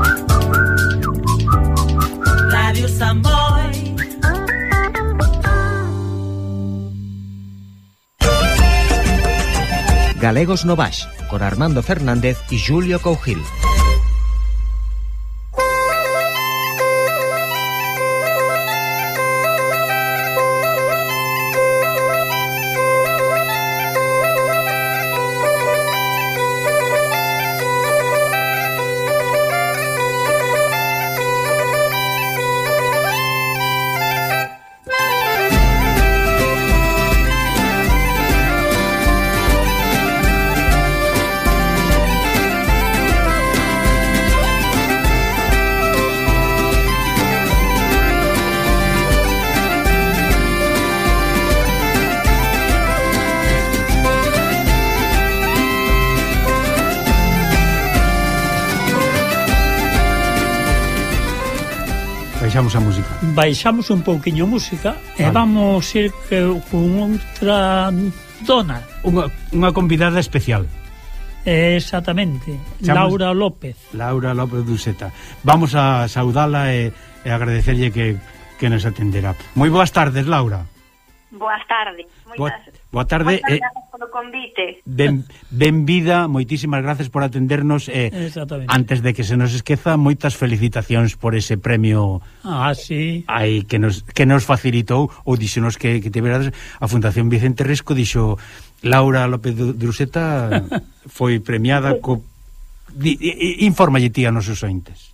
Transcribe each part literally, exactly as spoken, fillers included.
Radio Samboy. Galegos no Baix, con Armando Fernández y Julio Cougil. Baixamos a música. Baixamos un pouquiño música e vale. Vamos ir que, con outra dona. Unha, unha convidada especial. Exactamente. Chamos Laura López. Laura López Duceta. Vamos a saudala e, e agradecerlle que, que nos atenderá. Moi boas tardes, Laura. Boas tardes. Boa, boa tarde. Moitas grazas polo convite. Ben, ben vida, moitísimas gracias por atendernos e eh, antes de que se nos esqueza, moitas felicitacións por ese premio. Ah, sí. Aí que nos que nos facilitou ou dixonos que que tiverades a Fundación Vicente Risco, dixo Laura López Duceta foi premiada co di, infórmalle ti a nosos ointes.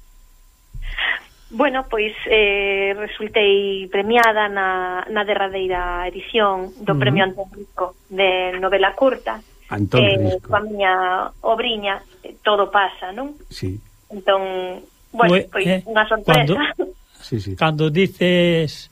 Bueno, pois eh, resultei premiada na, na derradeira edición do uh-huh. Premio Antón Risco de novela curta. Antón eh, Risco. Coa miña obriña, Todo pasa, non? Sí. Entón, bueno, pois eh, unha sorpresa. Cando, sí, sí. Cando dices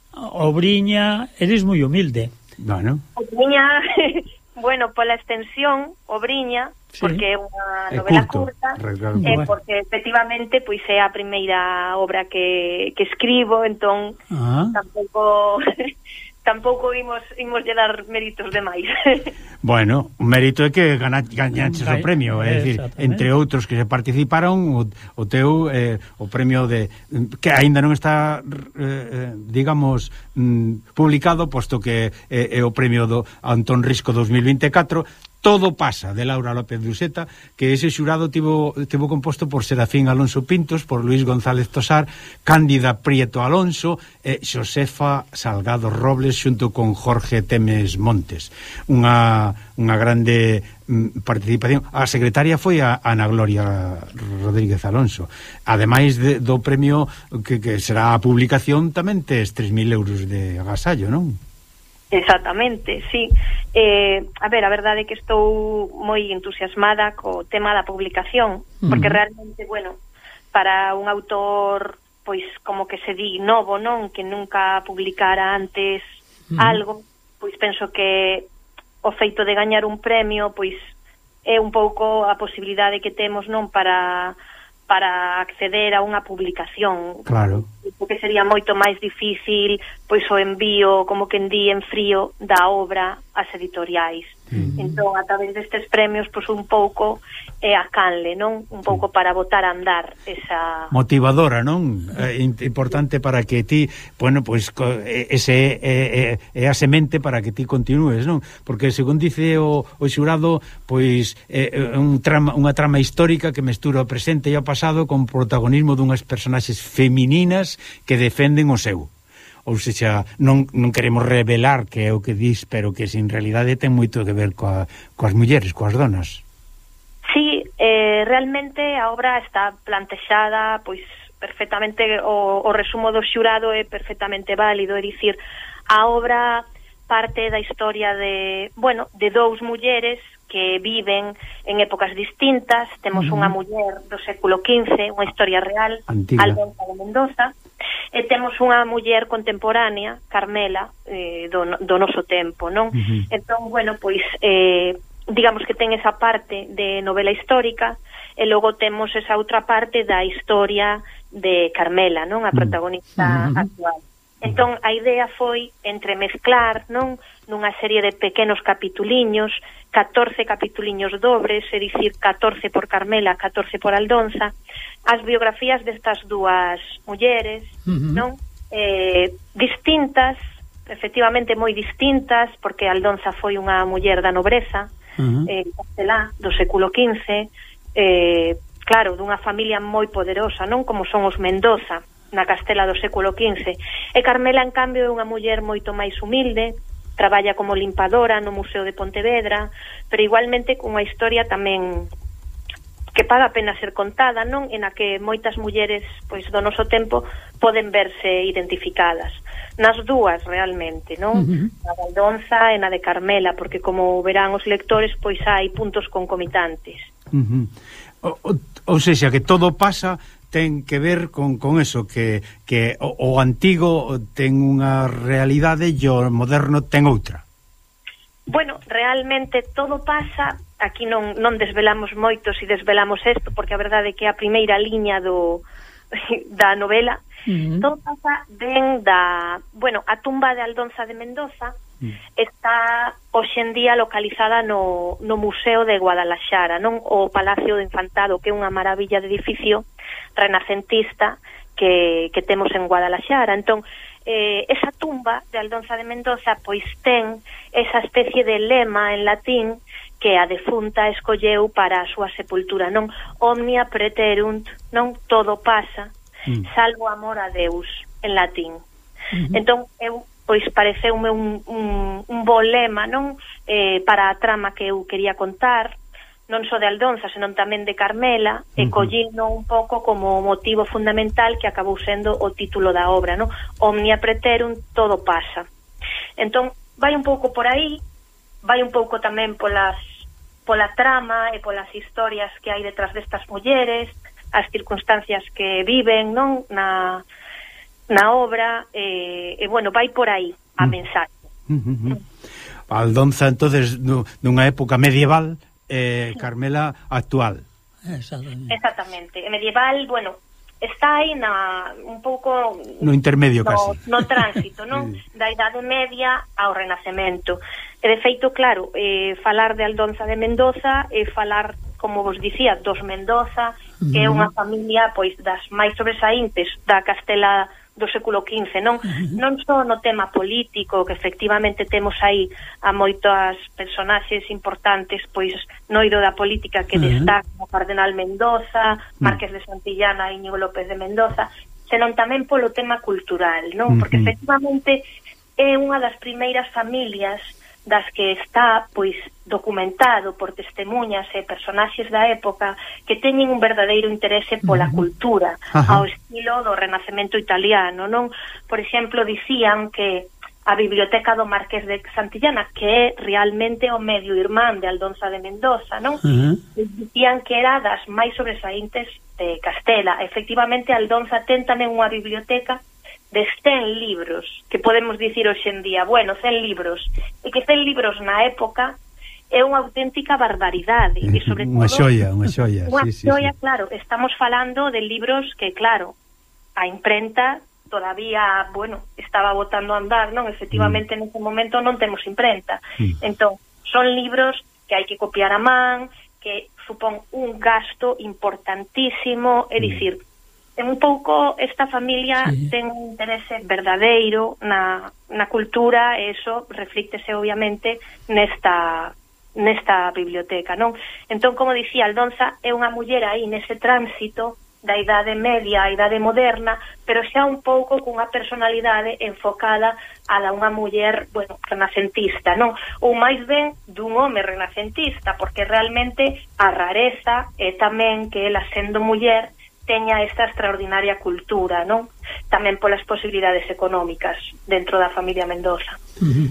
obriña, eres moi humilde. Bueno. Obriña, bueno, pola extensión, obriña, sí. Porque é unha novela curta, e eh, porque efectivamente pois é a primeira obra que, que escribo, entón ah. tampouco tampouco imos imos lle dar méritos demais. Bueno, o mérito é que gañaches o premio, é dicir, entre outros que se participaron, o, o teu eh, o premio de que aínda non está eh, digamos mm, publicado, posto que é, é o premio do Antón Risco dos mil vinte e catro. Todo pasa, de Laura López Duceta, que ese xurado tivo, tivo composto por Serafín Alonso Pintos, por Luis González Tosar, Cándida Prieto Alonso e Xosefa Salgado Robles xunto con Jorge Temes Montes. Unha, unha grande mm, participación. A secretaria foi a Ana Gloria Rodríguez Alonso. Ademais de, do premio que, que será a publicación, tamén tes tres mil euros de agasallo, non? Exactamente, sí. Eh, a ver, a verdade é que estou moi entusiasmada co tema da publicación, porque uh-huh. realmente, bueno, para un autor, pois, como que se di novo, non? Que nunca publicara antes uh-huh. algo, pois penso que o feito de gañar un premio, pois, é un pouco a posibilidade que temos, non? Para... para acceder a unha publicación. Claro. Porque sería moito máis difícil pois o envío, como que en di en frío, da obra ás editoriais. Mm. Entón, a través destes premios, pois un pouco é a canle, non? Un pouco para botar a andar esa... Motivadora, non? É importante para que ti, bueno, pois ese é, é, é a semente para que ti continúes, non? Porque, según dice o, o xurado, pois é un trama, unha trama histórica que mestura o presente e o pasado con protagonismo dunhas personaxes femininas que defenden o seu. Ou seja, non, non queremos revelar que é o que dis, pero que sin realidade ten moito que ver coa, coas mulleres, coas donas. Sí, eh, realmente a obra está plantexada, pois, perfectamente, o, o resumo do xurado é perfectamente válido, é dicir, a obra parte da historia de, bueno, de dous mulleres que viven en épocas distintas. Temos uh-huh. unha muller do século quince, unha historia real, Antiga. Alberta de Mendoza, e temos unha muller contemporánea, Carmela, eh, do, do noso tempo, non? Uh-huh. Entón, bueno, pois, eh, digamos que ten esa parte de novela histórica, e logo temos esa outra parte da historia de Carmela, non? A protagonista uh-huh. actual. Entón, a idea foi entremezclar, non, nunha serie de pequenos capituliños, catorce capituliños dobres, é dicir, catorce por Carmela, catorce por Aldonza, as biografías destas dúas mulleres, uh-huh. non? Eh, distintas, efectivamente moi distintas, porque Aldonza foi unha muller da nobreza, uh-huh. eh, castelá, do século quince, eh, claro, dunha familia moi poderosa, non como son os Mendoza, na Castela do século quince. E Carmela, en cambio, é unha muller moito máis humilde, traballa como limpadora no Museo de Pontevedra, pero igualmente cunha historia tamén que paga a pena ser contada, non? En a que moitas mulleres, pois, do noso tempo poden verse identificadas. Nas dúas, realmente, non? Uh-huh. Na de Aldonza e na de Carmela, porque como verán os lectores, pois hai puntos concomitantes. Uh-huh. O, o, ou seja, que todo pasa ten que ver con, con eso, que, que o, o antigo ten unha realidade e o moderno ten outra. Bueno, realmente todo pasa, aquí non, non desvelamos moito se desvelamos isto, porque a verdade é que a primeira liña do da novela, uh-huh. todo pasa ben da, bueno, a tumba de Aldonza de Mendoza uh-huh. está hoxe en día localizada no, no Museo de Guadalaxara, non? O Palacio do Infantado, que é unha maravilla de edificio renacentista que, que temos en Guadalaxara. Entón, eh, esa tumba de Aldonza de Mendoza pois ten esa especie de lema en latín que a defunta escolleu para a súa sepultura, non? Omnia preterunt, non? Todo pasa, mm. salvo amor a Deus, en latín. Mm-hmm. Entón, eu, pois, pareceume un, un, un bo lema, non? Eh, para a trama que eu quería contar, non só de Aldonza, senón tamén de Carmela, uh-huh. e collino un pouco como motivo fundamental que acabou sendo o título da obra, non? Omnia preterunt, todo pasa. Entón, vai un pouco por aí, vai un pouco tamén polas pola trama e polas historias que hai detrás destas mulleres, as circunstancias que viven, non, na na obra, e, e bueno, vai por aí a mm. mensaxe. Mm-hmm. Aldonza, entonces, nunha época medieval, eh, Carmela actual. Exactamente. Exactamente. Medieval, bueno, está aí na un pouco no intermedio, no, casi. No tránsito, non? Da Idade Media ao Renacemento. E de feito, claro, eh, falar de Aldonza de Mendoza e falar, como vos dicía, dos Mendoza, uh-huh. que é unha familia pois das máis sobresaíntes da Castela do século quince, non? Uh-huh. Non só no tema político, que efectivamente temos aí a moitas personaxes importantes, pois noido da política que uh-huh. destaca o Cardenal Mendoza, uh-huh. Marqués de Santillana, Íñigo López de Mendoza, senón tamén polo tema cultural, non? Uh-huh. Porque efectivamente é unha das primeiras familias das que está, pois, documentado por testemunhas e personaxes da época que teñen un verdadeiro interese pola uh-huh. cultura, uh-huh. ao estilo do Renacemento italiano, non? Por exemplo, dicían que a biblioteca do Marqués de Santillana, que é realmente o medio irmán de Aldonza de Mendoza, non? Uh-huh. Dicían que era das máis sobresaíntes de Castela. Efectivamente, Aldonza ten tamén unha biblioteca de cen libros, que podemos dicir hoxe en día, bueno, cen libros, e que cen libros na época é unha auténtica barbaridade, e sobre todo... Unha xoia, unha xoia. Unha sí, xoia, sí, sí. Claro, estamos falando de libros que, claro, a imprenta todavía, bueno, estaba botando a andar, non? Efectivamente, mm. nese momento non temos imprenta. Mm. Entón, son libros que hai que copiar a man, que supón un gasto importantísimo, é dicir, mm. en un pouco esta familia sí. ten un interese verdadeiro na, na cultura, e eso reflíctese obviamente nesta nesta biblioteca, non? Entón, como dicía, Aldonza é unha muller aí nese tránsito da Idade Media á Idade Moderna, pero xa un pouco cunha personalidade enfocada a da unha muller, bueno, renacentista, non? Ou máis ben dun home renacentista, porque realmente a rareza é tamén que ela, sendo muller, teña esta extraordinaria cultura, non? Tamén polas posibilidades económicas dentro da familia Mendoza. Uh-huh.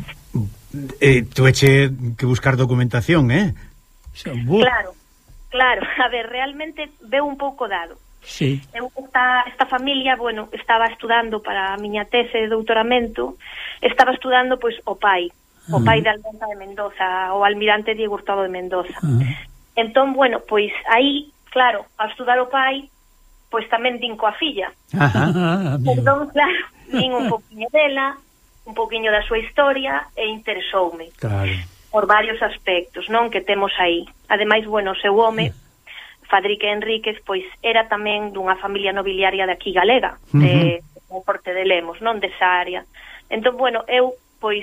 Eh, tueche que buscar documentación, eh? Claro, claro. A ver, realmente veu un pouco dado. Sí. Eu, esta, esta familia, bueno, estaba estudando para a miña tese de doutoramento, estaba estudando, pois, o pai, uh-huh. o pai de Aldonza de Mendoza, o almirante Diego Hurtado de Mendoza. Uh-huh. Entón, bueno, pois aí, claro, ao estudar o pai, pois tamén din coa filla. Ajá, Perdón, claro, lin un pouquiño dela, un pouquiño da súa historia e interesoume. Claro. Por varios aspectos, non, que temos aí. Ademais, bueno, o seu home, Fadrique Enríquez, pois era tamén dunha familia nobiliaria de aquí galega, uh-huh. de Porte de Lemos, non desa área. Entón, bueno, eu, pois,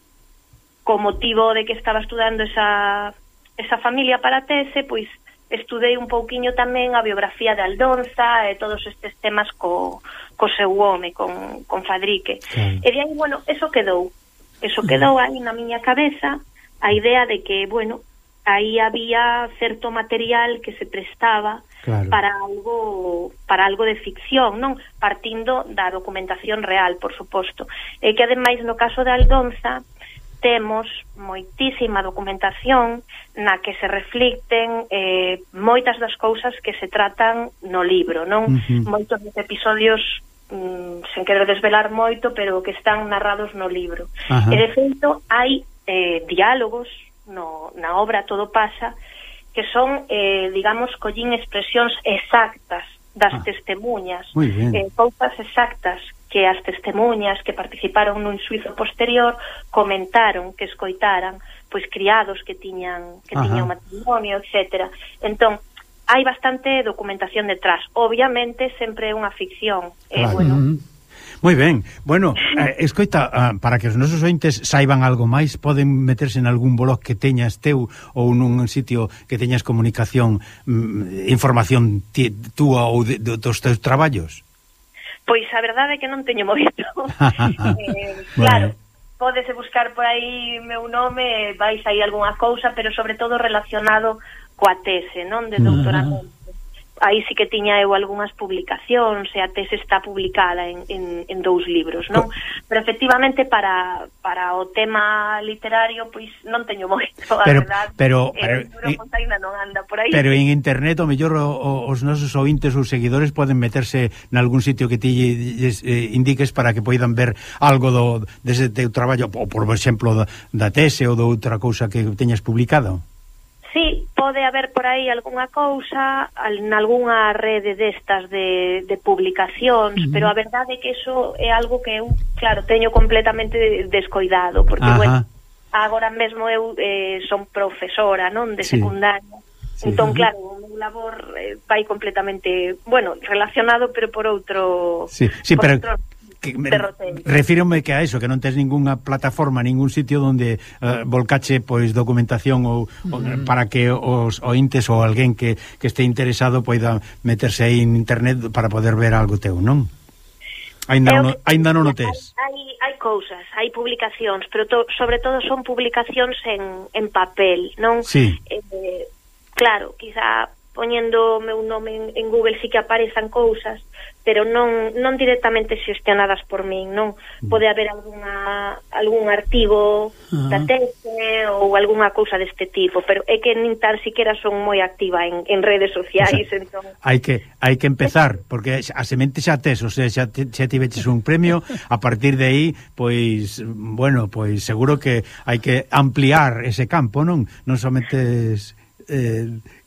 co motivo de que estaba estudando esa, esa familia para a tese, pois, estudei un pouquiño tamén a biografía de Aldonza e todos estes temas co, co seu home, con, con Fadrique. Sí. E de aí, bueno, eso quedou. Eso quedou aí na miña cabeza, a idea de que, bueno, aí había certo material que se prestaba claro. para algo para algo de ficción, non? Partindo da documentación real, por suposto. E que, ademais, no caso de Aldonza, temos moitísima documentación na que se reflicten eh, moitas das cousas que se tratan no libro, non? Uh-huh. Moitos dos episodios mm, sen querer desvelar moito, pero que están narrados no libro. Uh-huh. E, de feito, hai eh, diálogos no, na obra Todo pasa que son, eh, digamos, collín expresións exactas das ah. testemunhas, eh, cousas exactas que as testemunhas que participaron nun xuizo posterior comentaron, que escoitaran, pois criados que tiñan que Ajá. tiñan matrimonio, etcétera. Entón, hai bastante documentación detrás. Obviamente, sempre é unha ficción. Claro. Eh, bueno, mm-hmm. Moi ben. Bueno, eh, escoita, uh, para que os nosos ointes saiban algo máis, poden meterse en algún blog que teñas teu ou nun sitio que teñas comunicación, mm, información ti, túa ou de, de, dos teus traballos? Pois a verdade é que non teño moito. eh, claro, pódese buscar por aí meu nome, vais aí algunha cousa, pero sobre todo relacionado coa tese, non? De doutoramento. Uh-huh. Aí sí que tiña eu algunhas publicacións e a tese está publicada en, en, en dous libros, non? Pero efectivamente para, para o tema literario pois non teño moito, a pero, verdade. Pero, pero, pero, eh, non anda por aí. Pero en internet o mellor o, o, os nosos ointes ou seguidores poden meterse nalgún sitio que ti eh, indiques para que poidan ver algo do dese teu traballo, ou por exemplo da, da tese ou de outra cousa que teñas publicado. Sí, pode haber por aí algunha cousa, en algunha rede destas de, de publicacións, uh-huh. pero a verdade é que iso é algo que eu, claro, teño completamente descoidado, porque, Ajá. bueno, agora mesmo eu eh, son profesora, non, de sí. secundaria, sí. entón, claro, o meu labor eh, vai completamente, bueno, relacionado, pero por outro... Sí, sí por pero... outro... Que me, refírome que a eso, que non tes ninguna plataforma, ningún sitio onde uh, volcache pois documentación ou, mm. ou para que os ointes ou alguén que, que este interesado poida meterse aí en internet para poder ver algo teu, non? Ainda non, ainda non o tes. Hai, hai cousas, hai publicacións, pero to, sobre todo son publicacións en, en papel, non? Sí. Eh, claro, quizá poñendo o meu nome en, en Google sí que aparezan cousas, pero non non directamente xestionadas por min, non? Pode haber algunha algún artigo uh-huh. da tese ou algunha cousa deste tipo, pero é que nin tan siquiera son moi activa en, en redes sociais, o sea, entón... Hai que hai que empezar, porque a semente xa tes, o sea, xa, te, xa tiveches un premio, a partir de aí, pois, bueno, pois seguro que hai que ampliar ese campo, non? Non somente eh,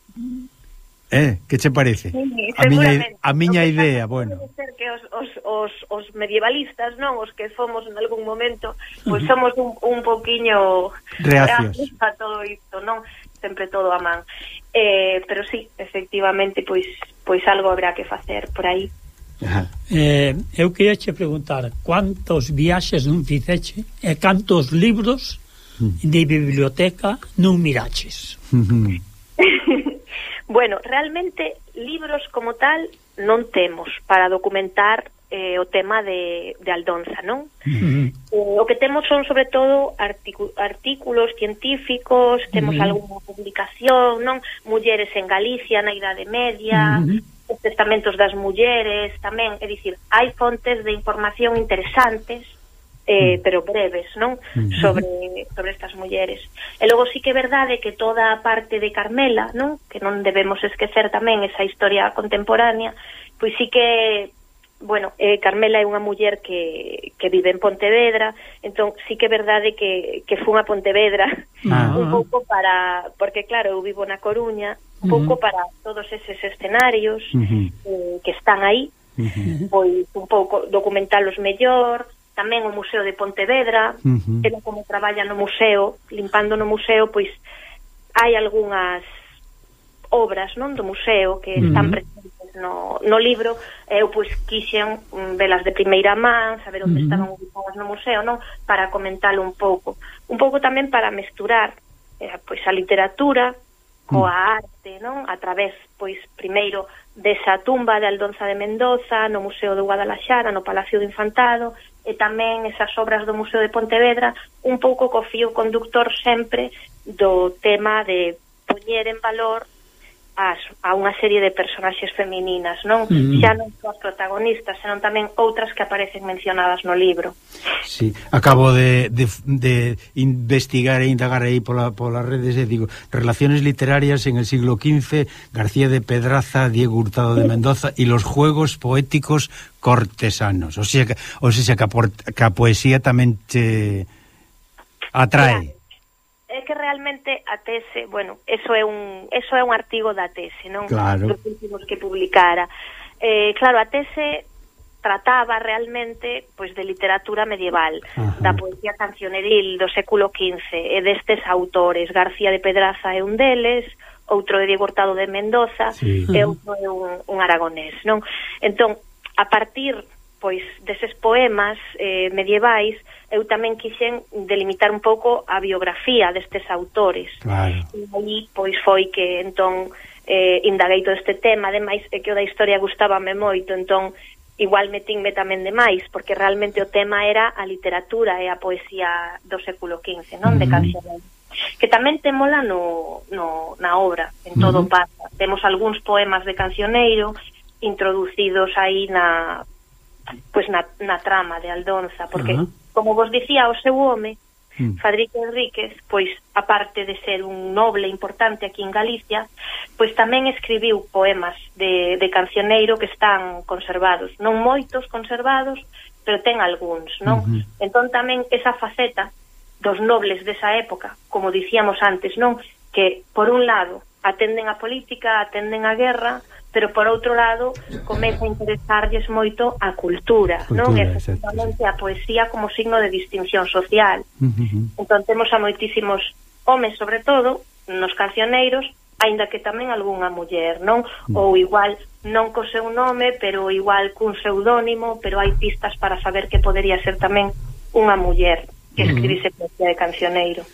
Eh, que che parece? Sí, a miña, a miña idea, bueno. Debe ser que os, os, os, os medievalistas, non, os que fomos en algún momento, pois pues somos un, un poquiño reacios a todo isto, non? Sempre todo a man. Eh, pero sí, efectivamente, pois pois algo habrá que facer por aí. Ajá. Eh, eu queria che preguntar cuántos viaxes non ficeche e cantos libros mm. de biblioteca non miraches. Bueno, realmente libros como tal non temos para documentar eh, o tema de, de Aldonza, non? Uh-huh. Eh, o que temos son sobre todo articu- artículos científicos, temos uh-huh. algunha publicación, non? Mulleres en Galicia na Idade Media, uh-huh. os testamentos das mulleres tamén, é dicir, hai fontes de información interesantes, Eh, pero breves, non? Uh-huh. Sobre sobre estas mulleres. E logo sí que é verdade que toda a parte de Carmela, non? Que non debemos esquecer tamén esa historia contemporánea, pois sí que, bueno, eh, Carmela é unha muller que, que vive en Pontevedra, entón sí que é verdade que, que fun a Pontevedra uh-huh. un pouco para, porque claro, eu vivo na Coruña, un pouco uh-huh. para todos eses escenarios uh-huh. eh, que están aí, uh-huh. pois un pouco documentalos mellor, tamén o Museo de Pontevedra, uh-huh. ela como traballa no museo, limpando no museo, pois hai algunhas obras, non, do museo que uh-huh. están presentes no, no libro, e eu pois quixen um, velas de primeira man, saber onde uh-huh. estaban ubicadas no museo, non, para comentalo un pouco. Un pouco tamén para mesturar eh, pois a literatura coa uh-huh. arte, non, a través, pois, primeiro desa tumba de Aldonza de Mendoza, no Museo de Guadalaxara, no Palacio do Infantado, e tamén esas obras do Museo de Pontevedra, un pouco co fío conductor sempre do tema de poñer en valor as, a unha serie de personaxes femininas, non? Mm. Xa non só as protagonistas, senón tamén outras que aparecen mencionadas no libro. Sí, acabo de, de, de investigar e indagar aí pola, polas redes, e digo, relaciones literarias en el siglo quince, García de Pedraza, Diego Hurtado de Mendoza y los juegos poéticos cortesanos. O sea, que, o sea que, a, que a poesía tamén te atrae. Claro. É que realmente a tese, bueno, eso é un eso é un artigo da tese, non? Claro. Dos últimos que publicara. Eh, claro, a tese trataba realmente pois de literatura medieval, ajá, da poesía cancioneril do século quince, e destes autores. García de Pedraza é un deles, outro é Diego Hurtado de Mendoza, sí, e outro é un, un aragonés, non? Entón, a partir pois deses poemas eh, medievais, eu tamén quixen delimitar un pouco a biografía destes autores. Claro. E aí, pois, foi que, entón, eh, indaguei todo este tema, ademais, é que o da historia gustábame moito, entón, igual metinme tamén demais, porque realmente o tema era a literatura e a poesía do século quince, non? Uh-huh. De cancioneiro. Que tamén temola no, no, na obra, en todo uh-huh. pasa. Temos algúns poemas de cancioneiro introducidos aí na, pois na, na trama de Aldonza, porque... Uh-huh. Como vos dicía, o seu home, mm. Fadrique Enríquez, pois, aparte de ser un noble importante aquí en Galicia, pois tamén escribiu poemas de, de cancioneiro que están conservados. Non moitos conservados, pero ten algúns, non? Mm-hmm. Entón tamén esa faceta dos nobles desa época, como dicíamos antes, non? Que, por un lado, atenden a política, atenden a guerra, pero por outro lado comeza a interesarlles moito a cultura, cultura, non? Efectivamente a poesía como signo de distinción social. Uh-huh. Entón temos a moitísimos homes, sobre todo, nos cancioneiros, aínda que tamén algunha muller, non? Uh-huh. Ou igual non co seu nome, pero igual cun pseudónimo, pero hai pistas para saber que podería ser tamén unha muller que escribise uh-huh. poesía de cancioneiro.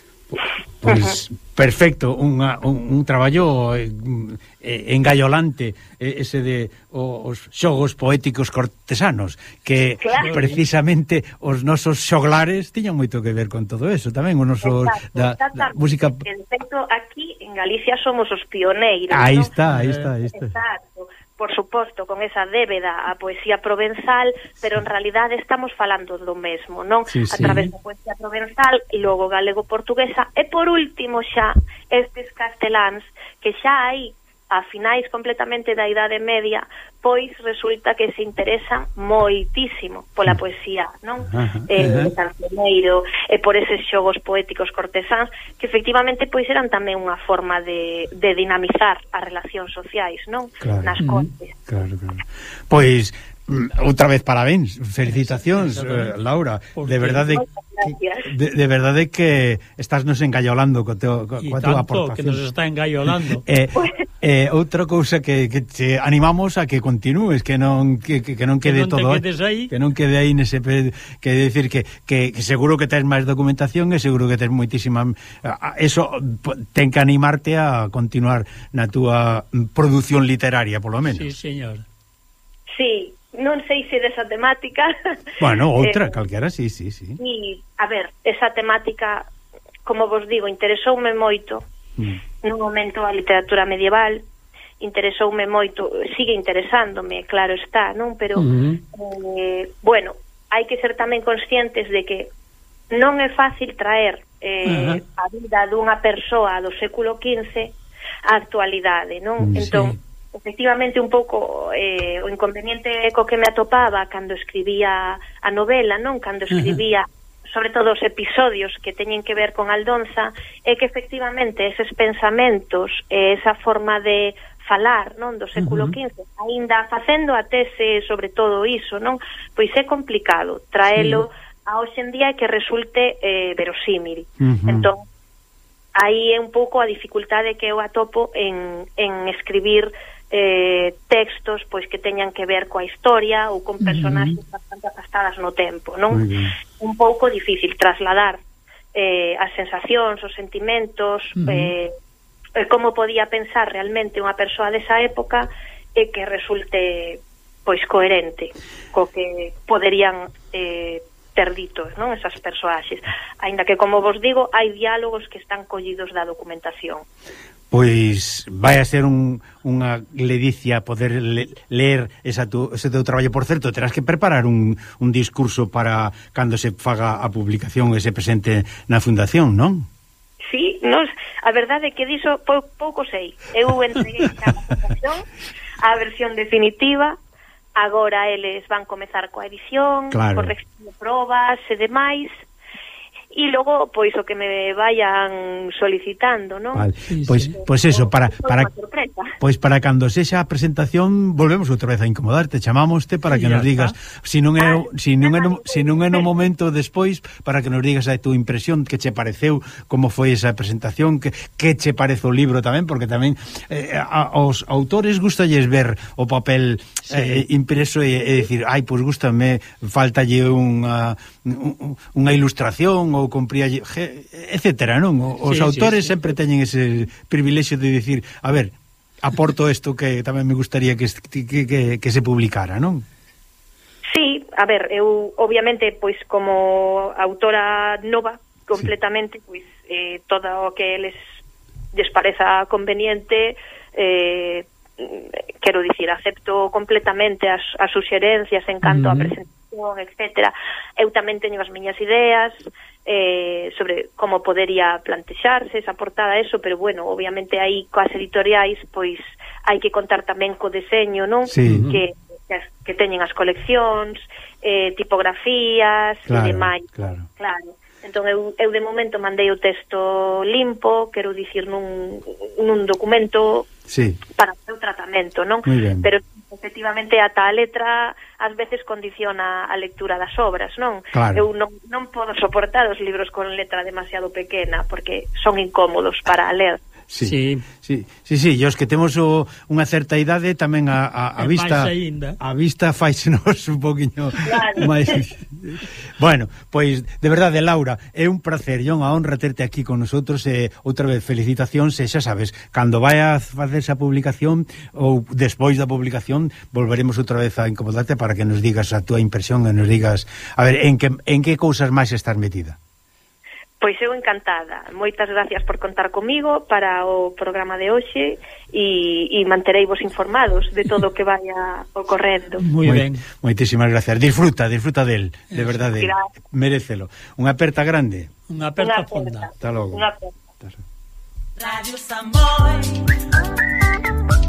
Pois, perfecto, unha, un, un traballo eh, engaiolante, eh, ese de o, os xogos poéticos cortesanos, que claro, precisamente os nosos xoglares tiñan moito que ver con todo eso, tamén os nosos da, da música. En efecto, aquí en Galicia somos os pioneiros. Aí ¿no? está, aí está, aí está. Exacto. Por suposto, con esa débeda a poesía provenzal, pero en realidade estamos falando do mesmo, non? Sí, sí. A través da poesía provenzal, e logo galego-portuguesa, e por último xa estes casteláns, que xa hai a finais completamente da Idade Media, pois resulta que se interesan moitísimo pola poesía, non? Uh-huh, eh, uh-huh. cancioneiro, e por eses xogos poéticos cortesáns, que efectivamente pois eran tamén unha forma de, de dinamizar as relacións sociais, non? Claro. Nas cortes. Claro, claro. Pois, outra vez parabéns, felicitacións, eh, Laura, de verdade de, de verdade que estás nos engaiolando co teu, co, coa tua aportación. Que nos está engaiolando. eh, eh, outra cousa que, que te animamos a que continúes, que non que, que non quede que non todo aí. Que non quede aí nese pe, que decir que, que, que seguro que tes máis documentación e seguro que tes moitísima eso ten que animarte a continuar na túa produción literaria, polo menos. Sí, señor. Sí, non sei se desa temática. Bueno, outra, eh, calquera, sí, sí, sí. E, a ver, esa temática, como vos digo, interesoume moito mm. nun momento a literatura medieval, interesoume moito, sigue interesándome, claro está, non? Pero, mm-hmm. eh, bueno, hai que ser tamén conscientes de que non é fácil traer eh, uh-huh. a vida dunha persoa do século quince á actualidade, non? Mm, entón, sí. Efectivamente, un pouco eh, o inconveniente co que me atopaba cando escribía a novela, non? Cando escribía, uh-huh. sobre todo os episodios que teñen que ver con Aldonza, é que efectivamente eses pensamentos, eh, esa forma de falar, non, do século Uh-huh. quince, aínda facendo a tese sobre todo iso, non? Pois é complicado traelo sí. a hoxe en día que resulte eh, verosímil. Uh-huh. Entón, aí é un pouco a dificultade que eu atopo en, en escribir eh, textos pois que teñan que ver coa historia ou con personaxes uh-huh. bastante afastadas no tempo, non? Un pouco difícil trasladar eh, as sensacións, os sentimentos, uh-huh. eh, como podía pensar realmente unha persoa desa época e que resulte pois coherente co que poderían eh, ter ditos, non, esas persoaxes, aínda que, como vos digo, hai diálogos que están collidos da documentación. Pois vai a ser un, unha ledicia poder le, ler esa tu, ese teu traballo. Por certo, terás que preparar un, un discurso para cando se faga a publicación e se presente na fundación, non? Sí, nos, a verdade é que diso pou, pouco sei. Eu entreguei a fundación a versión definitiva, agora eles van comezar coa edición, claro. corrección de probas e demais, e logo, pois, o que me vayan solicitando, non? Vale. Pois, pois eso, para, para pois para cando sexa a presentación volvemos outra vez a incomodarte, chamámoste para que nos digas, se si non é se si non é no, si non é no momento despois, para que nos digas a tu impresión, que che pareceu, como foi esa presentación, que que che parece o libro tamén, porque tamén eh, a, aos autores gustalles ver o papel sí. eh, impreso e, e dicir, ai, pois gústame, faltalle unha unha ilustración ou compríalle, etcétera, non? Os sí, autores sí, sí. sempre teñen ese privilexio de dicir, a ver, aporto isto que tamén me gustaría que, que, que, que se publicara, non? Sí, a ver, eu obviamente, pois como autora nova, completamente, sí. pois eh, todo o que les les pareza conveniente, eh, quero dicir, acepto completamente as, as suxerencias en canto uh-huh. a presentación, etcétera. Eu tamén teño as miñas ideas eh, sobre como podería plantexarse esa portada, eso, pero bueno, obviamente aí coas editoriais, pois hai que contar tamén co deseño, non? Sí. Que, que, que teñen as coleccións, eh, tipografías claro, e demais. Claro, claro. Entón eu, eu de momento mandei o texto limpo, quero dicir nun, nun documento sí. para o seu tratamento, non? Pero efectivamente ata a letra ás veces condiciona a lectura das obras, non? Claro. Eu non, non podo soportar os libros con letra demasiado pequena porque son incómodos para ler. Sí, sí, sí, sí, sí, e os que temos o, unha certa idade tamén a, a, a vista a vista faisenos un poquinho claro. máis. Bueno, pois de verdade, Laura, é un placer e unha honra terte aquí con nosotros e outra vez felicitacións e xa sabes, cando vai a facerse a publicación ou despois da publicación volveremos outra vez a incomodarte para que nos digas a túa impresión e nos digas, a ver, en que, en que cousas máis estás metida. Pois eu encantada. Moitas gracias por contar comigo para o programa de hoxe e, e mantereivos informados de todo o que vaya ocorrendo. Moi ben. Moitísimas gracias. Disfruta, disfruta del, de verdade. Gracias. Merécelo. Unha aperta grande. Unha aperta fonda. Hasta logo. Unha aperta. Radio Samboy.